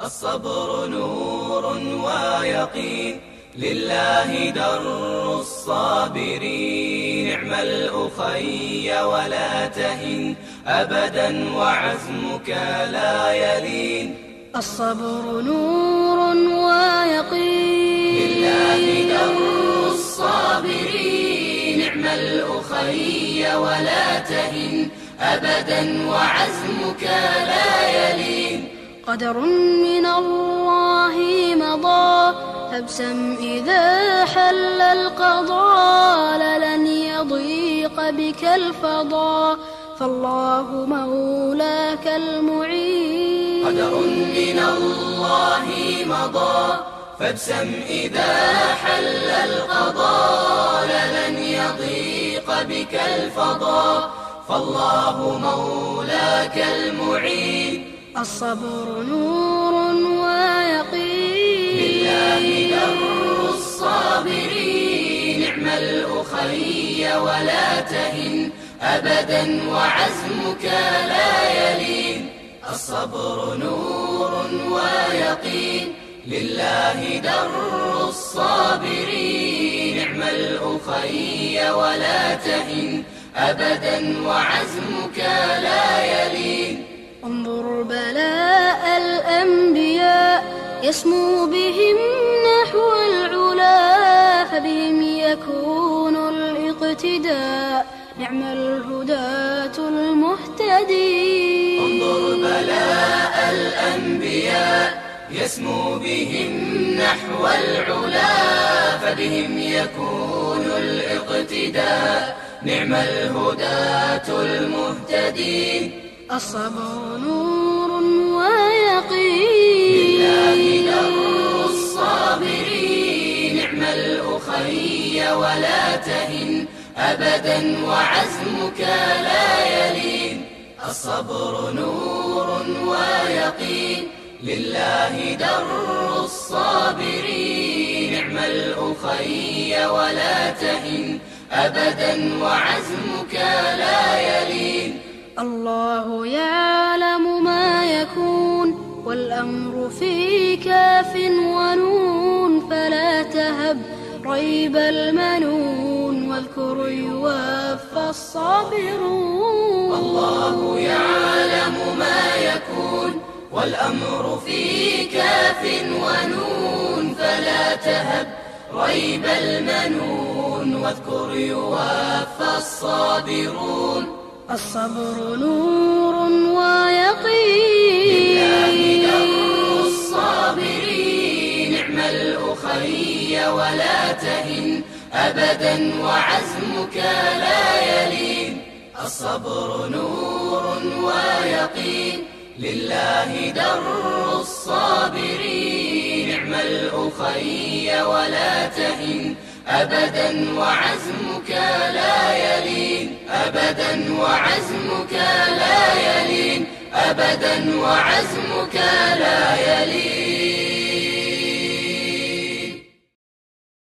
الصبر نور ويقين، لله در الصابرين. اعمل أخي ولا تهن أبدا وعزمك لا يلين. الصبر نور ويقين، لله در الصابرين. اعمل أخي ولا تهن أبدا وعزمك لا يلين. قدر من الله مضى، فابسم إذا حل القضاء. لن يضيق بك الفضاء، فالله مولاك المعين. قدر من الله مضى، فابسم إذا حل القضاء. لن يضيق بك الفضاء، فالله مولاك المعين. الصبر نور ويقين، لله در الصابرين. اعمل أخي ولا تهن أبدا وعزمك لا يلين. الصبر نور ويقين، لله در الصابرين. اعمل أخي ولا تهن أبدا وعزمك لا يلين. انظر بلاء الأنبياء، يسمو بهم نحو العلا. فبهم يكون الاقتداء، نعم الهداة المهتدين. انظر بلاء الأنبياء، يسمو بهم نحو العلا. فبهم يكون الاقتداء، نعم الهداة المهتدين. الصبر نور ويقين، لله در الصابرين. اعمل أخي ولا تهن أبدا وعزمك لا يلين. الصبر نور ويقين، لله در الصابرين. اعمل أخي ولا تهن أبدا وعزمك لا يلين. الله يعلم ما يكون، والأمر في كاف ونون. فلا تهب ريب المنون، واذكر يوفى الصابرون. الله يعلم ما يكون، والأمر في كاف ونون. فلا تهب ريب المنون، واذكر يوفى الصابرون. الصبر نور ويقين، لله در الصابرين. اعمل أخي ولا تهن أبدا وعزمك لا يلين. الصبر نور ويقين، لله در الصابرين. اعمل أخي ولا تهن أبدا وعزمك لا يلين. أبدا وعزمك لا يلين. أبدا وعزمك لا يلين.